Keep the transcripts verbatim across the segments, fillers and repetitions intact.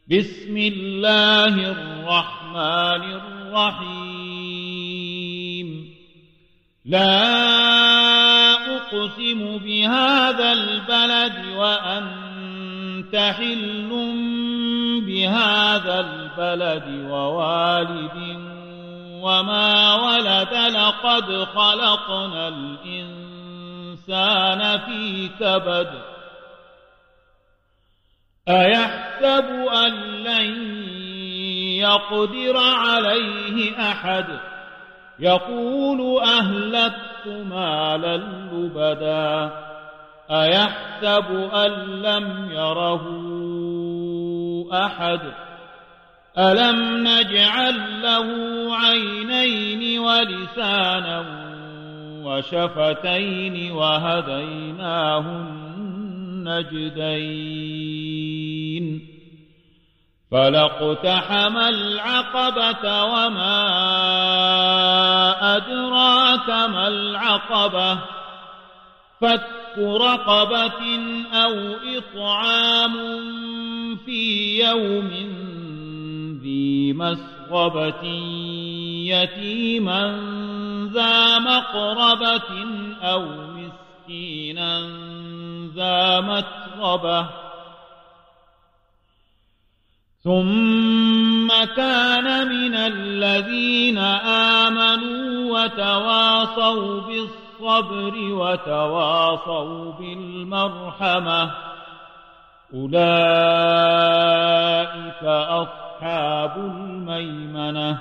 بسم الله الرحمن الرحيم لا أقسم بهذا البلد وأنت حل بهذا البلد ووالد وما ولد لقد خلقنا الإنسان في كبد أيحسب أن لن يقدر عليه أحد يقول أهلكت مالا لبدا أيحسب أن لم يره أحد ألم نجعل له عينين ولسانا وشفتين وهديناه النجدين فلاقتحم العقبة وما أدراك ما العقبة فك رقبة أو إطعام في يوم ذي مسغبة يتيما ذا مقربة أو مسكينا ذا متربة ثم كان من الذين آمنوا وتواصوا بالصبر وتواصوا بالمرحمة أولئك أصحاب الميمنة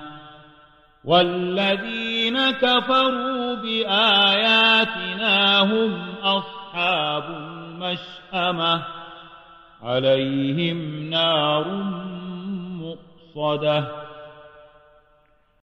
والذين كفروا بآياتنا هم أصحاب المشأمة عليهم نار مؤصدة